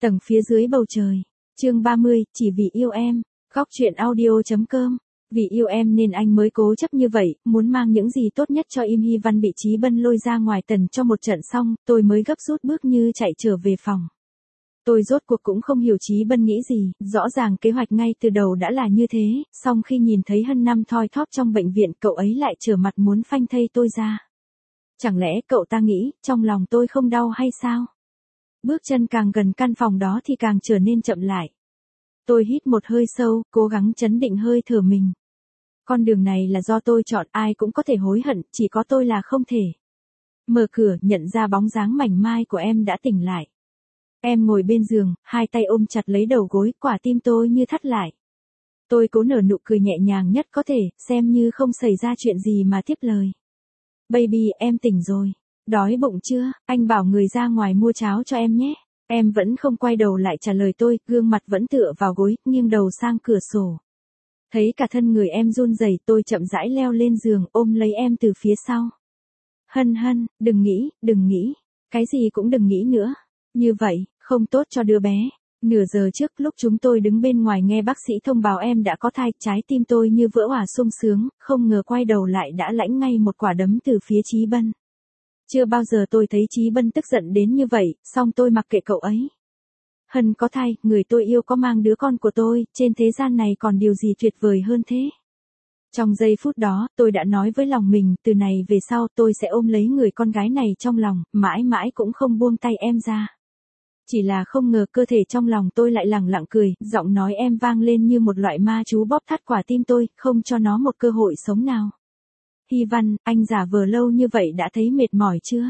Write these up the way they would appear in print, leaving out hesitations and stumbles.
Tầng phía dưới bầu trời. Chương 30, chỉ vì yêu em. Góc truyện audio.com. Vì yêu em nên anh mới cố chấp như vậy, muốn mang những gì tốt nhất cho Im Hy Văn bị Chí Bân lôi ra ngoài tần cho một trận xong, tôi mới gấp rút bước như chạy trở về phòng. Tôi rốt cuộc cũng không hiểu Chí Bân nghĩ gì, rõ ràng kế hoạch ngay từ đầu đã là như thế, song khi nhìn thấy Hân Năm thoi thóp trong bệnh viện cậu ấy lại trở mặt muốn phanh thây tôi ra. Chẳng lẽ cậu ta nghĩ, trong lòng tôi không đau hay sao? Bước chân càng gần căn phòng đó thì càng trở nên chậm lại. Tôi hít một hơi sâu, cố gắng trấn định hơi thở mình. Con đường này là do tôi chọn, ai cũng có thể hối hận, chỉ có tôi là không thể. Mở cửa, nhận ra bóng dáng mảnh mai của em đã tỉnh lại. Em ngồi bên giường, hai tay ôm chặt lấy đầu gối, quả tim tôi như thắt lại. Tôi cố nở nụ cười nhẹ nhàng nhất có thể, xem như không xảy ra chuyện gì mà tiếp lời. Baby, em tỉnh rồi. Đói bụng chưa? Anh bảo người ra ngoài mua cháo cho em nhé. Em vẫn không quay đầu lại trả lời tôi, gương mặt vẫn tựa vào gối, nghiêng đầu sang cửa sổ. Thấy cả thân người em run rẩy, tôi chậm rãi leo lên giường, ôm lấy em từ phía sau. Hân Hân, đừng nghĩ. Cái gì cũng đừng nghĩ nữa. Như vậy, không tốt cho đứa bé. Nửa giờ trước, lúc chúng tôi đứng bên ngoài nghe bác sĩ thông báo em đã có thai, trái tim tôi như vỡ òa sung sướng, không ngờ quay đầu lại đã lãnh ngay một quả đấm từ phía Chí Bân. Chưa bao giờ tôi thấy Chí Bân tức giận đến như vậy, song tôi mặc kệ cậu ấy. Hân có thai, người tôi yêu có mang đứa con của tôi, trên thế gian này còn điều gì tuyệt vời hơn thế? Trong giây phút đó, tôi đã nói với lòng mình, từ này về sau tôi sẽ ôm lấy người con gái này trong lòng, mãi mãi cũng không buông tay em ra. Chỉ là không ngờ cơ thể trong lòng tôi lại lẳng lặng cười, giọng nói em vang lên như một loại ma chú bóp thắt quả tim tôi, không cho nó một cơ hội sống nào. Hy Văn, anh giả vờ lâu như vậy đã thấy mệt mỏi chưa?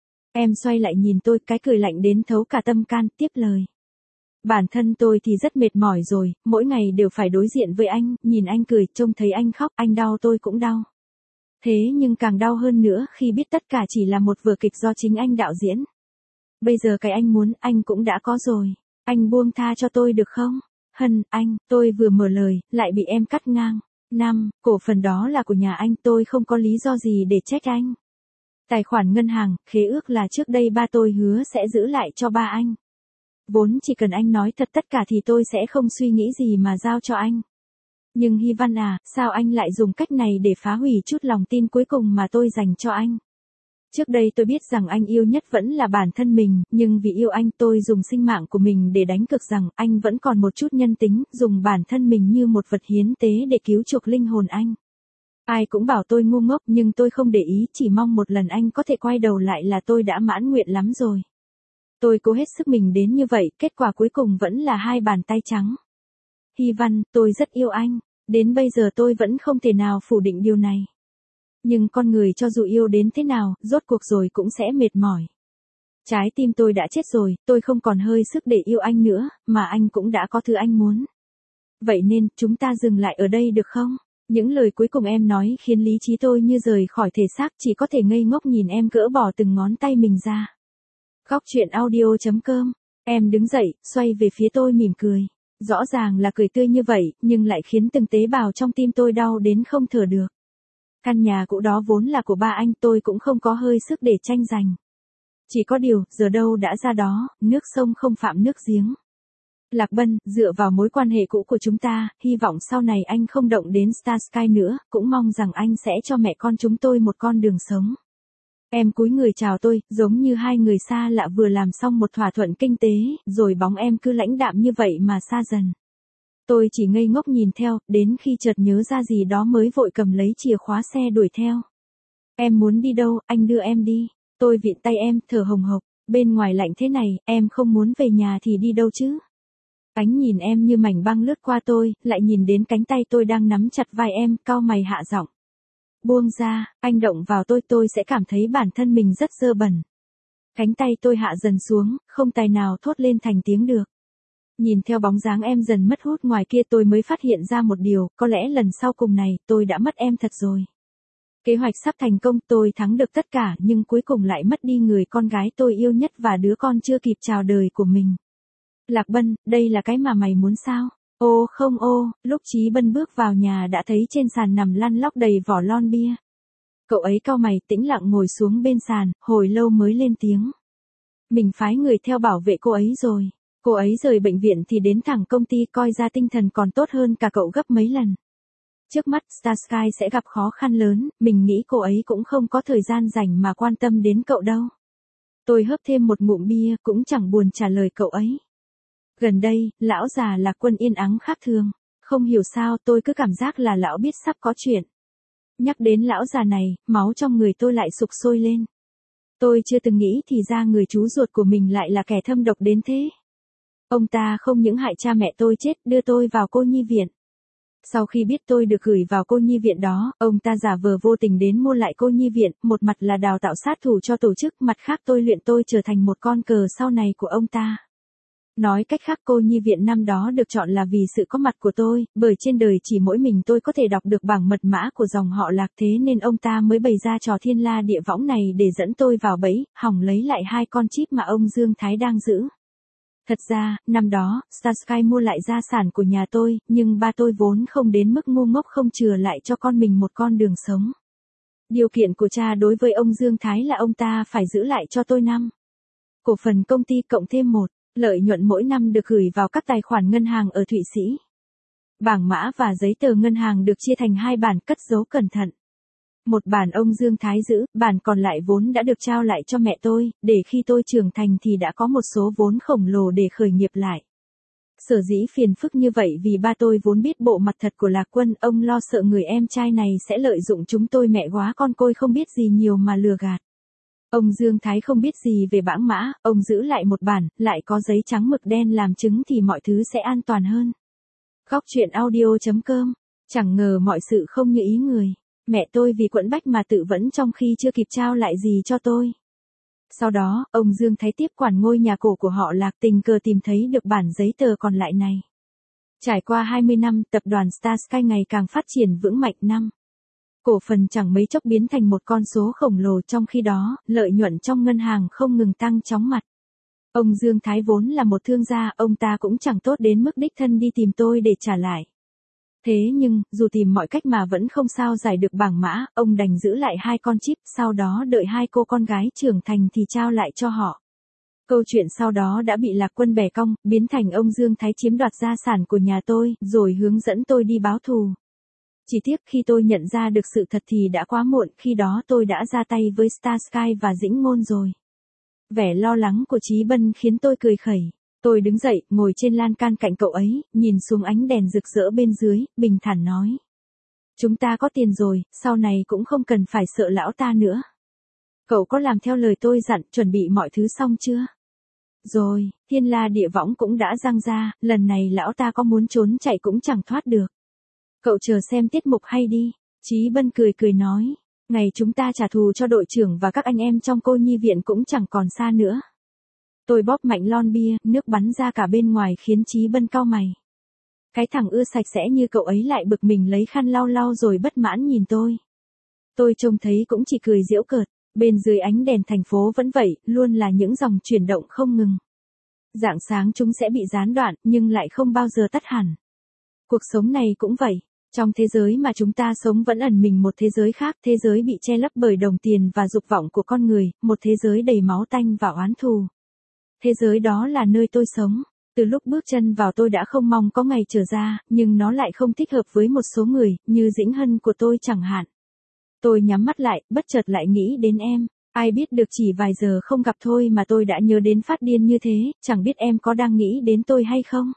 Em xoay lại nhìn tôi, cái cười lạnh đến thấu cả tâm can, tiếp lời. Bản thân tôi thì rất mệt mỏi rồi, mỗi ngày đều phải đối diện với anh, nhìn anh cười, trông thấy anh khóc, anh đau tôi cũng đau. Thế nhưng càng đau hơn nữa khi biết tất cả chỉ là một vở kịch do chính anh đạo diễn. Bây giờ cái anh muốn, anh cũng đã có rồi. Anh buông tha cho tôi được không? Hân, anh, tôi vừa mở lời, lại bị em cắt ngang. 5, cổ phần đó là của nhà anh, tôi không có lý do gì để trách anh. Tài khoản ngân hàng, khế ước là trước đây ba tôi hứa sẽ giữ lại cho ba anh. Vốn chỉ cần anh nói thật tất cả thì tôi sẽ không suy nghĩ gì mà giao cho anh. Nhưng Hy Văn à, sao anh lại dùng cách này để phá hủy chút lòng tin cuối cùng mà tôi dành cho anh? Trước đây tôi biết rằng anh yêu nhất vẫn là bản thân mình, nhưng vì yêu anh tôi dùng sinh mạng của mình để đánh cược rằng anh vẫn còn một chút nhân tính, dùng bản thân mình như một vật hiến tế để cứu chuộc linh hồn anh. Ai cũng bảo tôi ngu ngốc nhưng tôi không để ý, chỉ mong một lần anh có thể quay đầu lại là tôi đã mãn nguyện lắm rồi. Tôi cố hết sức mình đến như vậy, kết quả cuối cùng vẫn là hai bàn tay trắng. Hy Văn, tôi rất yêu anh, đến bây giờ tôi vẫn không thể nào phủ định điều này. Nhưng con người cho dù yêu đến thế nào, rốt cuộc rồi cũng sẽ mệt mỏi. Trái tim tôi đã chết rồi, tôi không còn hơi sức để yêu anh nữa, mà anh cũng đã có thứ anh muốn. Vậy nên, chúng ta dừng lại ở đây được không? Những lời cuối cùng em nói khiến lý trí tôi như rời khỏi thể xác, chỉ có thể ngây ngốc nhìn em gỡ bỏ từng ngón tay mình ra. Góc truyện audio.com. Em đứng dậy, xoay về phía tôi mỉm cười. Rõ ràng là cười tươi như vậy, nhưng lại khiến từng tế bào trong tim tôi đau đến không thở được. Căn nhà cũ đó vốn là của ba anh, tôi cũng không có hơi sức để tranh giành. Chỉ có điều, giờ đâu đã ra đó, nước sông không phạm nước giếng. Lạc Bân, dựa vào mối quan hệ cũ của chúng ta, hy vọng sau này anh không động đến Star Sky nữa, cũng mong rằng anh sẽ cho mẹ con chúng tôi một con đường sống. Em cúi người chào tôi, giống như hai người xa lạ vừa làm xong một thỏa thuận kinh tế, rồi bóng em cứ lãnh đạm như vậy mà xa dần. Tôi chỉ ngây ngốc nhìn theo, đến khi chợt nhớ ra gì đó mới vội cầm lấy chìa khóa xe đuổi theo. Em muốn đi đâu, anh đưa em đi. Tôi vịn tay em, thở hồng hộc, bên ngoài lạnh thế này, em không muốn về nhà thì đi đâu chứ? Ánh nhìn em như mảnh băng lướt qua tôi, lại nhìn đến cánh tay tôi đang nắm chặt vai em, cau mày hạ giọng. Buông ra, anh động vào tôi sẽ cảm thấy bản thân mình rất dơ bẩn. Cánh tay tôi hạ dần xuống, không tài nào thốt lên thành tiếng được. Nhìn theo bóng dáng em dần mất hút ngoài kia tôi mới phát hiện ra một điều, có lẽ lần sau cùng này, tôi đã mất em thật rồi. Kế hoạch sắp thành công, tôi thắng được tất cả, nhưng cuối cùng lại mất đi người con gái tôi yêu nhất và đứa con chưa kịp chào đời của mình. Lạc Bân, đây là cái mà mày muốn sao? Ô không ô, lúc Chí Bân bước vào nhà đã thấy trên sàn nằm lăn lóc đầy vỏ lon bia. Cậu ấy cau mày tĩnh lặng ngồi xuống bên sàn, hồi lâu mới lên tiếng. Mình phái người theo bảo vệ cô ấy rồi. Cô ấy rời bệnh viện thì đến thẳng công ty, coi ra tinh thần còn tốt hơn cả cậu gấp mấy lần. Trước mắt Starsky sẽ gặp khó khăn lớn, mình nghĩ cô ấy cũng không có thời gian rảnh mà quan tâm đến cậu đâu. Tôi hớp thêm một ngụm bia, cũng chẳng buồn trả lời cậu ấy. Gần đây, lão già Lạc Quân yên ắng khác thường. Không hiểu sao tôi cứ cảm giác là lão biết sắp có chuyện. Nhắc đến lão già này, máu trong người tôi lại sục sôi lên. Tôi chưa từng nghĩ thì ra người chú ruột của mình lại là kẻ thâm độc đến thế. Ông ta không những hại cha mẹ tôi chết, đưa tôi vào cô nhi viện. Sau khi biết tôi được gửi vào cô nhi viện đó, ông ta giả vờ vô tình đến mua lại cô nhi viện, một mặt là đào tạo sát thủ cho tổ chức, mặt khác tôi luyện tôi trở thành một con cờ sau này của ông ta. Nói cách khác, cô nhi viện năm đó được chọn là vì sự có mặt của tôi, bởi trên đời chỉ mỗi mình tôi có thể đọc được bảng mật mã của dòng họ Lạc, thế nên ông ta mới bày ra trò thiên la địa võng này để dẫn tôi vào bẫy, hòng lấy lại 2 con chip mà ông Dương Thái đang giữ. Thật ra, năm đó, Starsky mua lại gia sản của nhà tôi, nhưng ba tôi vốn không đến mức ngu ngốc không chừa lại cho con mình một con đường sống. Điều kiện của cha đối với ông Dương Thái là ông ta phải giữ lại cho tôi 5 cổ phần công ty cộng thêm 1 lợi nhuận mỗi năm được gửi vào các tài khoản ngân hàng ở Thụy Sĩ. Bảng mã và giấy tờ ngân hàng được chia thành 2 bản cất giấu cẩn thận. Một bản ông Dương Thái giữ, bản còn lại vốn đã được trao lại cho mẹ tôi, để khi tôi trưởng thành thì đã có một số vốn khổng lồ để khởi nghiệp lại. Sở dĩ phiền phức như vậy vì ba tôi vốn biết bộ mặt thật của Lạc Quân, ông lo sợ người em trai này sẽ lợi dụng chúng tôi mẹ góa con côi không biết gì nhiều mà lừa gạt. Ông Dương Thái không biết gì về bảng mã, ông giữ lại một bản, lại có giấy trắng mực đen làm chứng thì mọi thứ sẽ an toàn hơn. Góc truyện audio.com, chẳng ngờ mọi sự không như ý người. Mẹ tôi vì quẫn bách mà tự vẫn trong khi chưa kịp trao lại gì cho tôi. Sau đó, ông Dương Thái tiếp quản ngôi nhà cổ của họ Lạc, tình cờ tìm thấy được bản giấy tờ còn lại này. Trải qua 20 năm, tập đoàn Starsky ngày càng phát triển vững mạnh. Cổ phần chẳng mấy chốc biến thành một con số khổng lồ, trong khi đó, lợi nhuận trong ngân hàng không ngừng tăng chóng mặt. Ông Dương Thái vốn là một thương gia, ông ta cũng chẳng tốt đến mức đích thân đi tìm tôi để trả lại. Thế nhưng, dù tìm mọi cách mà vẫn không sao giải được bảng mã, ông đành giữ lại 2 con chip, sau đó đợi 2 cô con gái trưởng thành thì trao lại cho họ. Câu chuyện sau đó đã bị Lạc Quân bẻ cong, biến thành ông Dương Thái chiếm đoạt gia sản của nhà tôi, rồi hướng dẫn tôi đi báo thù. Chỉ tiếc khi tôi nhận ra được sự thật thì đã quá muộn, khi đó tôi đã ra tay với Starsky và Dĩnh Ngôn rồi. Vẻ lo lắng của Chí Bân khiến tôi cười khẩy. Tôi đứng dậy, ngồi trên lan can cạnh cậu ấy, nhìn xuống ánh đèn rực rỡ bên dưới, bình thản nói. Chúng ta có tiền rồi, sau này cũng không cần phải sợ lão ta nữa. Cậu có làm theo lời tôi dặn, chuẩn bị mọi thứ xong chưa? Rồi, thiên la địa võng cũng đã giăng ra, lần này lão ta có muốn trốn chạy cũng chẳng thoát được. Cậu chờ xem tiết mục hay đi. Chí Bân cười cười nói. Ngày chúng ta trả thù cho đội trưởng và các anh em trong cô nhi viện cũng chẳng còn xa nữa. Tôi bóp mạnh lon bia, nước bắn ra cả bên ngoài khiến Chí Bân cau mày. Cái thằng ưa sạch sẽ như cậu ấy lại bực mình lấy khăn lau lau rồi bất mãn nhìn tôi. Tôi trông thấy cũng chỉ cười giễu cợt, bên dưới ánh đèn thành phố vẫn vậy, luôn là những dòng chuyển động không ngừng. Rạng sáng chúng sẽ bị gián đoạn, nhưng lại không bao giờ tắt hẳn. Cuộc sống này cũng vậy. Trong thế giới mà chúng ta sống vẫn ẩn mình một thế giới khác, thế giới bị che lấp bởi đồng tiền và dục vọng của con người, một thế giới đầy máu tanh và oán thù. Thế giới đó là nơi tôi sống. Từ lúc bước chân vào tôi đã không mong có ngày trở ra, nhưng nó lại không thích hợp với một số người, như Dĩnh Hân của tôi chẳng hạn. Tôi nhắm mắt lại, bất chợt lại nghĩ đến em. Ai biết được chỉ vài giờ không gặp thôi mà tôi đã nhớ đến phát điên như thế, chẳng biết em có đang nghĩ đến tôi hay không?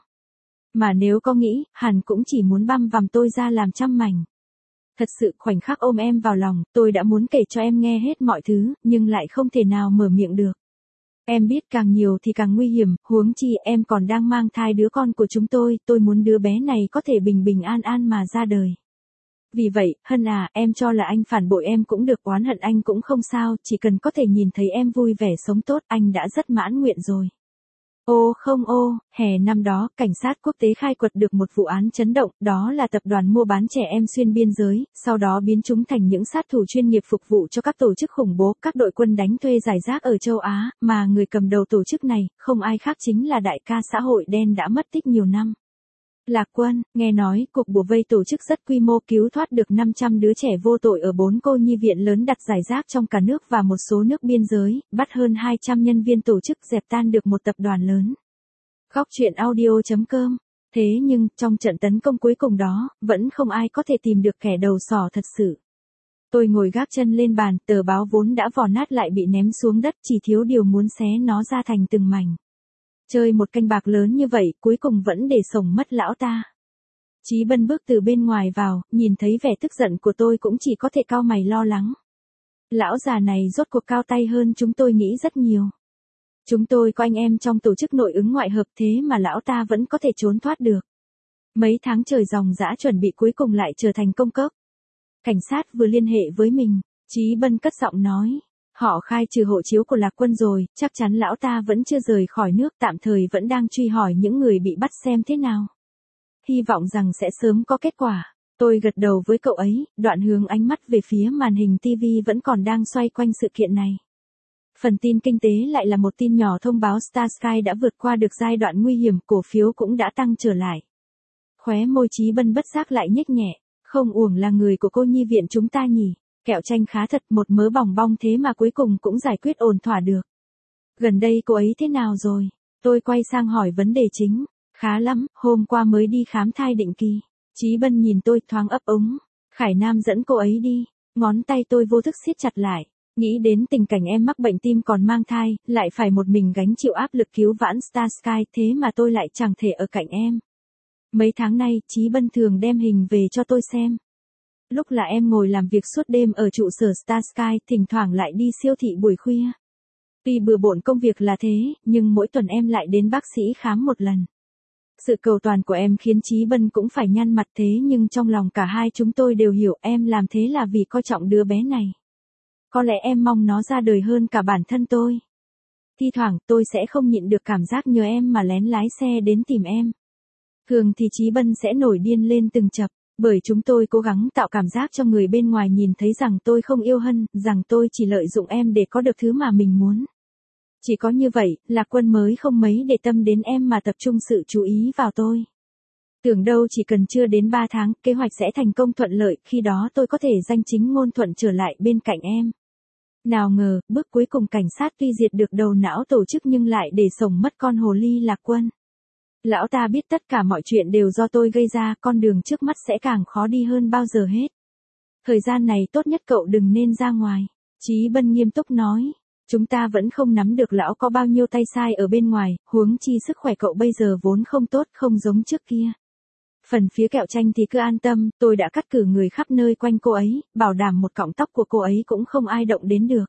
Mà nếu có nghĩ, hẳn cũng chỉ muốn băm vằm tôi ra làm trăm mảnh. Thật sự khoảnh khắc ôm em vào lòng, tôi đã muốn kể cho em nghe hết mọi thứ, nhưng lại không thể nào mở miệng được. Em biết càng nhiều thì càng nguy hiểm, huống chi em còn đang mang thai đứa con của chúng tôi muốn đứa bé này có thể bình bình an an mà ra đời. Vì vậy, Hân à, em cho là anh phản bội em cũng được, oán hận anh cũng không sao, chỉ cần có thể nhìn thấy em vui vẻ sống tốt, anh đã rất mãn nguyện rồi. Ô không ô, hè năm đó, cảnh sát quốc tế khai quật được một vụ án chấn động, đó là tập đoàn mua bán trẻ em xuyên biên giới, sau đó biến chúng thành những sát thủ chuyên nghiệp phục vụ cho các tổ chức khủng bố, các đội quân đánh thuê rải rác ở châu Á, mà người cầm đầu tổ chức này, không ai khác chính là đại ca xã hội đen đã mất tích nhiều năm. Lạc Quân, nghe nói, cuộc bủa vây tổ chức rất quy mô cứu thoát được 500 đứa trẻ vô tội ở 4 cô nhi viện lớn đặt rải rác trong cả nước và một số nước biên giới, bắt hơn 200 nhân viên tổ chức, dẹp tan được một tập đoàn lớn. Khóc chuyện audio.com. Thế nhưng, trong trận tấn công cuối cùng đó, vẫn không ai có thể tìm được kẻ đầu sỏ thật sự. Tôi ngồi gác chân lên bàn, tờ báo vốn đã vò nát lại bị ném xuống đất, chỉ thiếu điều muốn xé nó ra thành từng mảnh. Chơi một canh bạc lớn như vậy, cuối cùng vẫn để sổng mất lão ta. Chí Bân bước từ bên ngoài vào, nhìn thấy vẻ tức giận của tôi cũng chỉ có thể cau mày lo lắng. Lão già này rốt cuộc cao tay hơn chúng tôi nghĩ rất nhiều. Chúng tôi có anh em trong tổ chức nội ứng ngoại hợp, thế mà lão ta vẫn có thể trốn thoát được. Mấy tháng trời ròng rã chuẩn bị cuối cùng lại trở thành công cốc. Cảnh sát vừa liên hệ với mình, Chí Bân cất giọng nói. Họ khai trừ hộ chiếu của Lạc Quân rồi, chắc chắn lão ta vẫn chưa rời khỏi nước, tạm thời vẫn đang truy hỏi những người bị bắt xem thế nào. Hy vọng rằng sẽ sớm có kết quả. Tôi gật đầu với cậu ấy, đoạn hướng ánh mắt về phía màn hình TV vẫn còn đang xoay quanh sự kiện này. Phần tin kinh tế lại là một tin nhỏ thông báo Starsky đã vượt qua được giai đoạn nguy hiểm, cổ phiếu cũng đã tăng trở lại. Khóe môi Chí Bân bất giác lại nhếch nhẹ, không uổng là người của cô nhi viện chúng ta nhỉ, kẹo chanh khá thật, một mớ bòng bong thế mà cuối cùng cũng giải quyết ổn thỏa được. Gần đây cô ấy thế nào rồi? Tôi quay sang hỏi vấn đề chính. Khá lắm, hôm qua mới đi khám thai định kỳ. Chí Bân nhìn tôi thoáng ấp úng. Khải Nam dẫn cô ấy đi. Ngón tay tôi vô thức siết chặt lại. Nghĩ đến tình cảnh em mắc bệnh tim còn mang thai, lại phải một mình gánh chịu áp lực cứu vãn Starsky, thế mà tôi lại chẳng thể ở cạnh em. Mấy tháng nay, Chí Bân thường đem hình về cho tôi xem. Lúc là em ngồi làm việc suốt đêm ở trụ sở Starsky, thỉnh thoảng lại đi siêu thị buổi khuya. Tuy bừa bộn công việc là thế, nhưng mỗi tuần em lại đến bác sĩ khám một lần. Sự cầu toàn của em khiến Chí Bân cũng phải nhăn mặt, thế nhưng trong lòng cả hai chúng tôi đều hiểu em làm thế là vì coi trọng đứa bé này. Có lẽ em mong nó ra đời hơn cả bản thân tôi. Thi thoảng tôi sẽ không nhịn được cảm giác nhớ em mà lén lái xe đến tìm em. Thường thì Chí Bân sẽ nổi điên lên từng chập, bởi chúng tôi cố gắng tạo cảm giác cho người bên ngoài nhìn thấy rằng tôi không yêu Hân, rằng tôi chỉ lợi dụng em để có được thứ mà mình muốn. Chỉ có như vậy, Lạc Quân mới không mấy để tâm đến em mà tập trung sự chú ý vào tôi. Tưởng đâu chỉ cần chưa đến 3 tháng, kế hoạch sẽ thành công thuận lợi, khi đó tôi có thể danh chính ngôn thuận trở lại bên cạnh em. Nào ngờ, bước cuối cùng cảnh sát tuy diệt được đầu não tổ chức nhưng lại để sổng mất con hồ ly Lạc Quân. Lão ta biết tất cả mọi chuyện đều do tôi gây ra, con đường trước mắt sẽ càng khó đi hơn bao giờ hết. Thời gian này tốt nhất cậu đừng nên ra ngoài. Chí Bân nghiêm túc nói. Chúng ta vẫn không nắm được lão có bao nhiêu tay sai ở bên ngoài, huống chi sức khỏe cậu bây giờ vốn không tốt, không giống trước kia. Phần phía kẹo chanh thì cứ an tâm, tôi đã cắt cử người khắp nơi quanh cô ấy, bảo đảm một cọng tóc của cô ấy cũng không ai động đến được.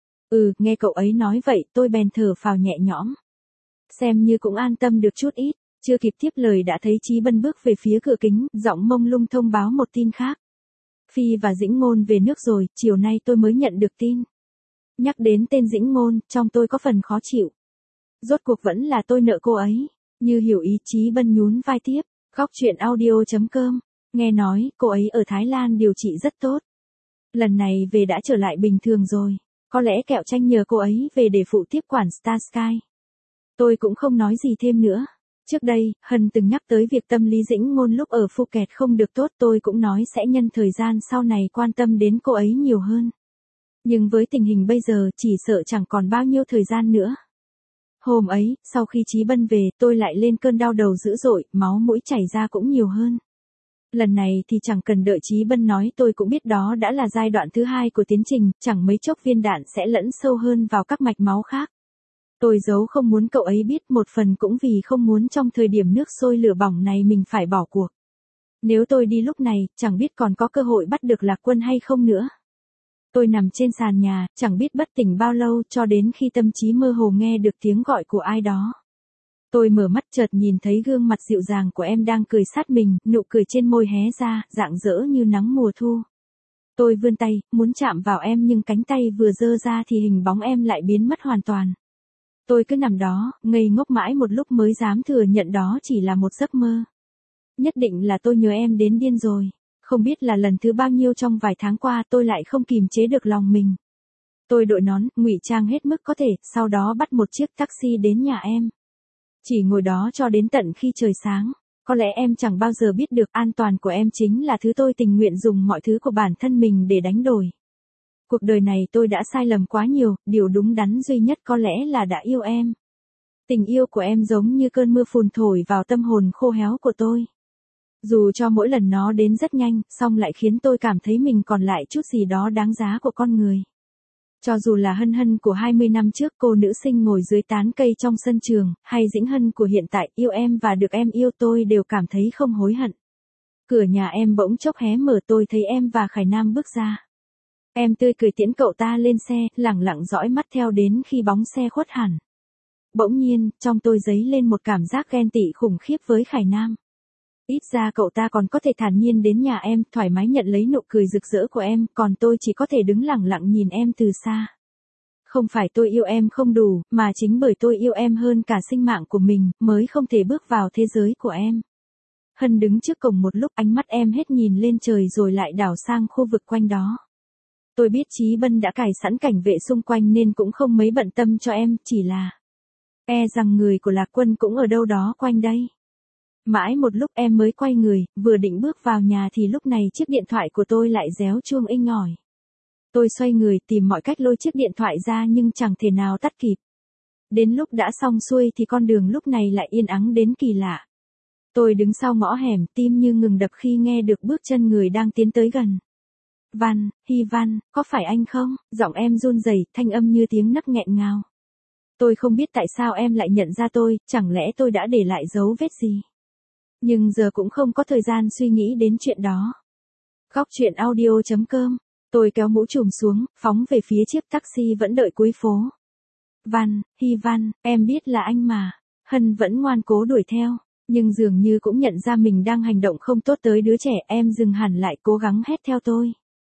Nghe cậu ấy nói vậy, tôi bèn thở phào nhẹ nhõm. Xem như cũng an tâm được chút ít, chưa kịp tiếp lời đã thấy Chí Bân bước về phía cửa kính, giọng mông lung thông báo một tin khác. Phi và Dĩnh Ngôn về nước rồi, chiều nay tôi mới nhận được tin. Nhắc đến tên Dĩnh Ngôn, trong tôi có phần khó chịu. Rốt cuộc vẫn là tôi nợ cô ấy. Như hiểu ý, Chí Bân nhún vai tiếp. Khóc chuyện audio.com. Nghe nói, cô ấy ở Thái Lan điều trị rất tốt. Lần này về đã trở lại bình thường rồi. Có lẽ kẹo chanh nhờ cô ấy về để phụ tiếp quản Starsky. Tôi cũng không nói gì thêm nữa. Trước đây, Hân từng nhắc tới việc tâm lý Dĩnh Ngôn lúc ở Phuket không được tốt, tôi cũng nói sẽ nhân thời gian sau này quan tâm đến cô ấy nhiều hơn. Nhưng với tình hình bây giờ chỉ sợ chẳng còn bao nhiêu thời gian nữa. Hôm ấy, sau khi Chí Bân về, tôi lại lên cơn đau đầu dữ dội, máu mũi chảy ra cũng nhiều hơn. Lần này thì chẳng cần đợi Chí Bân nói, tôi cũng biết đó đã là giai đoạn thứ 2 của tiến trình, chẳng mấy chốc viên đạn sẽ lẫn sâu hơn vào các mạch máu khác. Tôi giấu không muốn cậu ấy biết, một phần cũng vì không muốn trong thời điểm nước sôi lửa bỏng này mình phải bỏ cuộc. Nếu tôi đi lúc này, chẳng biết còn có cơ hội bắt được Lạc Quân hay không nữa. Tôi nằm trên sàn nhà, chẳng biết bất tỉnh bao lâu cho đến khi tâm trí mơ hồ nghe được tiếng gọi của ai đó. Tôi mở mắt chợt nhìn thấy gương mặt dịu dàng của em đang cười sát mình, nụ cười trên môi hé ra, rạng rỡ như nắng mùa thu. Tôi vươn tay, muốn chạm vào em nhưng cánh tay vừa giơ ra thì hình bóng em lại biến mất hoàn toàn. Tôi cứ nằm đó, ngây ngốc mãi một lúc mới dám thừa nhận đó chỉ là một giấc mơ. Nhất định là tôi nhớ em đến điên rồi. Không biết là lần thứ bao nhiêu trong vài tháng qua tôi lại không kìm chế được lòng mình. Tôi đội nón, ngụy trang hết mức có thể, sau đó bắt một chiếc taxi đến nhà em. Chỉ ngồi đó cho đến tận khi trời sáng. Có lẽ em chẳng bao giờ biết được an toàn của em chính là thứ tôi tình nguyện dùng mọi thứ của bản thân mình để đánh đổi. Cuộc đời này tôi đã sai lầm quá nhiều, điều đúng đắn duy nhất có lẽ là đã yêu em. Tình yêu của em giống như cơn mưa phùn thổi vào tâm hồn khô héo của tôi. Dù cho mỗi lần nó đến rất nhanh, song lại khiến tôi cảm thấy mình còn lại chút gì đó đáng giá của con người. Cho dù là Hân Hân của 20 năm trước, cô nữ sinh ngồi dưới tán cây trong sân trường, hay Dĩnh Hân của hiện tại yêu em và được em yêu, tôi đều cảm thấy không hối hận. Cửa nhà em bỗng chốc hé mở, tôi thấy em và Khải Nam bước ra. Em tươi cười tiễn cậu ta lên xe, lẳng lặng dõi mắt theo đến khi bóng xe khuất hẳn. Bỗng nhiên, trong tôi dấy lên một cảm giác ghen tị khủng khiếp với Khải Nam. Ít ra cậu ta còn có thể thản nhiên đến nhà em, thoải mái nhận lấy nụ cười rực rỡ của em, còn tôi chỉ có thể đứng lặng lặng nhìn em từ xa. Không phải tôi yêu em không đủ, mà chính bởi tôi yêu em hơn cả sinh mạng của mình, mới không thể bước vào thế giới của em. Hân đứng trước cổng một lúc, ánh mắt em hết nhìn lên trời rồi lại đảo sang khu vực quanh đó. Tôi biết Chí Bân đã cài sẵn cảnh vệ xung quanh nên cũng không mấy bận tâm cho em, chỉ là rằng người của Lạc Quân cũng ở đâu đó quanh đây. Mãi một lúc em mới quay người, vừa định bước vào nhà thì lúc này chiếc điện thoại của tôi lại réo chuông inh ỏi. Tôi xoay người tìm mọi cách lôi chiếc điện thoại ra nhưng chẳng thể nào tắt kịp. Đến lúc đã xong xuôi thì con đường lúc này lại yên ắng đến kỳ lạ. Tôi đứng sau ngõ hẻm, tim như ngừng đập khi nghe được bước chân người đang tiến tới gần. Văn, Hy Văn, có phải anh không? Giọng em run rẩy, thanh âm như tiếng nấc nghẹn ngào. Tôi không biết tại sao em lại nhận ra tôi, chẳng lẽ tôi đã để lại dấu vết gì? Nhưng giờ cũng không có thời gian suy nghĩ đến chuyện đó. Góc chuyện audio.com. Tôi kéo mũ trùm xuống, phóng về phía chiếc taxi vẫn đợi cuối phố. Văn, Hy Văn, em biết là anh mà. Hân vẫn ngoan cố đuổi theo, nhưng dường như cũng nhận ra mình đang hành động không tốt tới đứa trẻ, em dừng hẳn lại cố gắng hét theo tôi.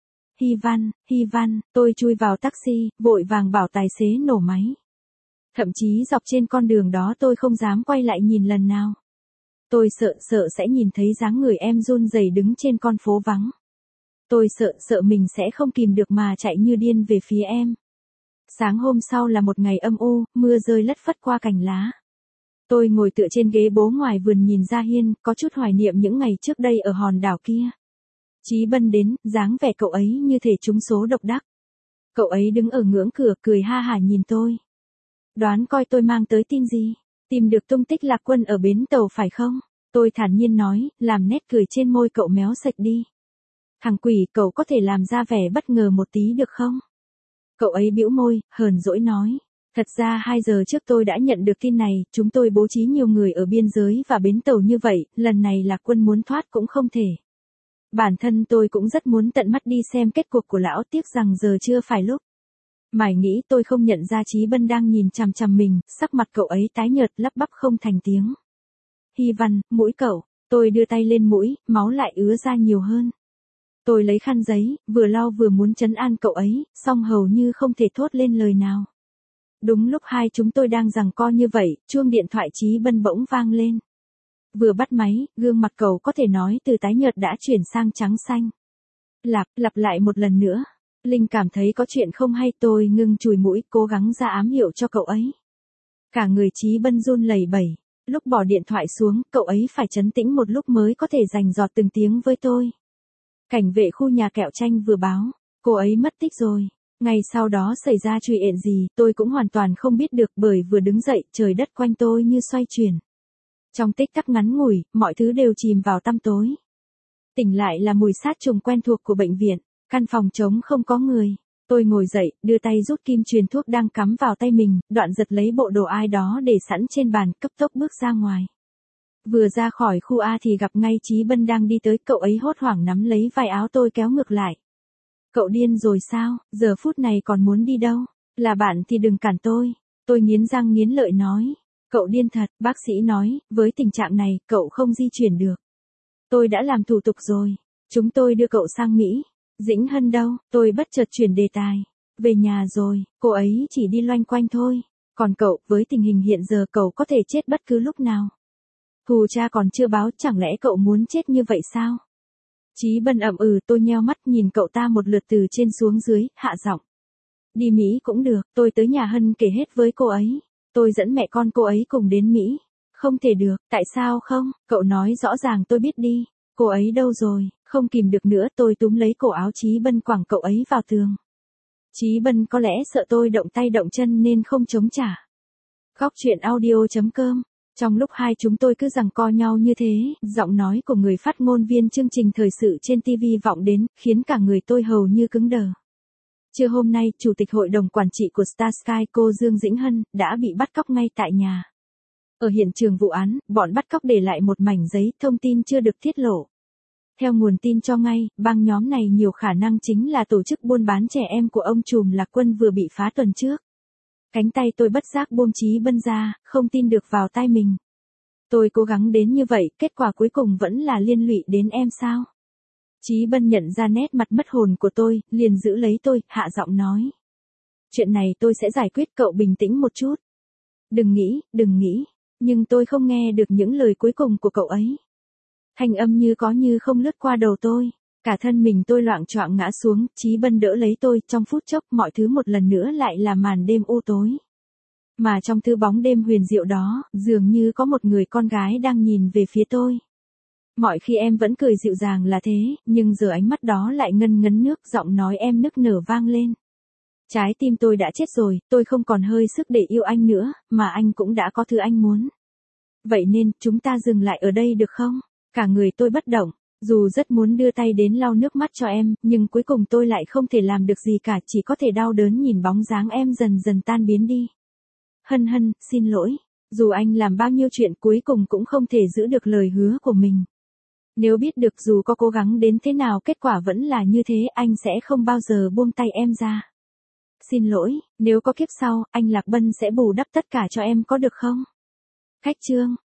Hy Văn, tôi chui vào taxi, vội vàng bảo tài xế nổ máy. Thậm chí dọc trên con đường đó tôi không dám quay lại nhìn lần nào. Tôi sợ sẽ nhìn thấy dáng người em run rẩy đứng trên con phố vắng. Tôi sợ mình sẽ không kìm được mà chạy như điên về phía em. Sáng hôm sau là một ngày âm u, mưa rơi lất phất qua cành lá. Tôi ngồi tựa trên ghế bố ngoài vườn nhìn ra hiên, có chút hoài niệm những ngày trước đây ở hòn đảo kia. Chí Bân đến, dáng vẻ cậu ấy như thể trúng số độc đắc. Cậu ấy đứng ở ngưỡng cửa, cười ha hả nhìn tôi. Đoán coi tôi mang tới tin gì? Tìm được tung tích Lạc Quân ở bến tàu phải không? Tôi thản nhiên nói, làm nét cười trên môi cậu méo sạch đi. Thằng quỷ, cậu có thể làm ra vẻ bất ngờ một tí được không? Cậu ấy bĩu môi, hờn dỗi nói. Thật ra 2 giờ trước tôi đã nhận được tin này, chúng tôi bố trí nhiều người ở biên giới và bến tàu như vậy, lần này Lạc Quân muốn thoát cũng không thể. Bản thân tôi cũng rất muốn tận mắt đi xem kết cuộc của lão, tiếc rằng giờ chưa phải lúc. Mải nghĩ tôi không nhận ra Chí Bân đang nhìn chằm chằm mình, sắc mặt cậu ấy tái nhợt lắp bắp không thành tiếng. Hy Văn, mũi cậu, tôi đưa tay lên mũi, máu lại ứa ra nhiều hơn. Tôi lấy khăn giấy, vừa lau vừa muốn trấn an cậu ấy, song hầu như không thể thốt lên lời nào. Đúng lúc hai chúng tôi đang giằng co như vậy, chuông điện thoại Chí Bân bỗng vang lên. Vừa bắt máy, gương mặt cậu có thể nói từ tái nhợt đã chuyển sang trắng xanh. Lặp lại một lần nữa. Linh cảm thấy có chuyện không hay, tôi ngưng chùi mũi, cố gắng ra ám hiệu cho cậu ấy. Cả người Chí Bân run lẩy bẩy. Lúc bỏ điện thoại xuống, cậu ấy phải trấn tĩnh một lúc mới có thể rành rọt từng tiếng với tôi. Cảnh vệ khu nhà kẹo tranh vừa báo, cô ấy mất tích rồi. Ngày sau đó xảy ra chuyện gì, tôi cũng hoàn toàn không biết được, bởi vừa đứng dậy, trời đất quanh tôi như xoay chuyển. Trong tích tắc ngắn ngủi, mọi thứ đều chìm vào tăm tối. Tỉnh lại là mùi sát trùng quen thuộc của bệnh viện, căn phòng trống không có người. Tôi ngồi dậy, đưa tay rút kim truyền thuốc đang cắm vào tay mình, đoạn giật lấy bộ đồ ai đó để sẵn trên bàn, cấp tốc bước ra ngoài. Vừa ra khỏi khu A thì gặp ngay Chí Bân đang đi tới, cậu ấy hốt hoảng nắm lấy vai áo tôi kéo ngược lại. Cậu điên rồi sao, giờ phút này còn muốn đi đâu? Là bạn thì đừng cản tôi. Tôi nghiến răng nghiến lợi nói. Cậu điên thật, bác sĩ nói, với tình trạng này, cậu không di chuyển được. Tôi đã làm thủ tục rồi. Chúng tôi đưa cậu sang Mỹ. Dĩnh Hân đâu? Tôi bất chợt chuyển đề tài. Về nhà rồi, cô ấy chỉ đi loanh quanh thôi. Còn cậu, với tình hình hiện giờ cậu có thể chết bất cứ lúc nào. Thù cha còn chưa báo, chẳng lẽ cậu muốn chết như vậy sao? Chí Bân ậm ừ, tôi nheo mắt nhìn cậu ta một lượt từ trên xuống dưới, hạ giọng. Đi Mỹ cũng được, tôi tới nhà Hân kể hết với cô ấy. Tôi dẫn mẹ con cô ấy cùng đến Mỹ. Không thể được, tại sao không? Cậu nói rõ ràng tôi biết đi. Cô ấy đâu rồi? Không kìm được nữa, tôi túm lấy cổ áo Chí Bân quẳng cậu ấy vào tường. Chí Bân có lẽ sợ tôi động tay động chân nên không chống trả. Khóc chuyện audio.com. Trong lúc hai chúng tôi cứ giằng co nhau như thế, giọng nói của người phát ngôn viên chương trình thời sự trên TV vọng đến, khiến cả người tôi hầu như cứng đờ. Trưa hôm nay, Chủ tịch Hội đồng Quản trị của Star Sky cô Dương Dĩnh Hân đã bị bắt cóc ngay tại nhà. Ở hiện trường vụ án, bọn bắt cóc để lại một mảnh giấy thông tin chưa được tiết lộ. Theo nguồn tin cho ngay, băng nhóm này nhiều khả năng chính là tổ chức buôn bán trẻ em của ông trùm Lạc Quân vừa bị phá tuần trước. Cánh tay tôi bất giác buông Chí Bân ra, không tin được vào tai mình. Tôi cố gắng đến như vậy, kết quả cuối cùng vẫn là liên lụy đến em sao? Chí Bân nhận ra nét mặt mất hồn của tôi, liền giữ lấy tôi, hạ giọng nói. Chuyện này tôi sẽ giải quyết, cậu bình tĩnh một chút. Đừng nghĩ, nhưng tôi không nghe được những lời cuối cùng của cậu ấy. Thanh âm như có như không lướt qua đầu tôi. Cả thân mình tôi loạng choạng ngã xuống, Chí Bân đỡ lấy tôi, trong phút chốc mọi thứ một lần nữa lại là màn đêm u tối. Mà trong thứ bóng đêm huyền diệu đó, dường như có một người con gái đang nhìn về phía tôi. Mọi khi em vẫn cười dịu dàng là thế, nhưng giờ ánh mắt đó lại ngân ngấn nước, giọng nói em nức nở vang lên. Trái tim tôi đã chết rồi, tôi không còn hơi sức để yêu anh nữa, mà anh cũng đã có thứ anh muốn. Vậy nên, chúng ta dừng lại ở đây được không? Cả người tôi bất động. Dù rất muốn đưa tay đến lau nước mắt cho em, nhưng cuối cùng tôi lại không thể làm được gì cả, chỉ có thể đau đớn nhìn bóng dáng em dần dần tan biến đi. Hân, xin lỗi. Dù anh làm bao nhiêu chuyện cuối cùng cũng không thể giữ được lời hứa của mình. Nếu biết được dù có cố gắng đến thế nào kết quả vẫn là như thế, anh sẽ không bao giờ buông tay em ra. Xin lỗi, nếu có kiếp sau, anh Lạc Bân sẽ bù đắp tất cả cho em có được không? Khách trương.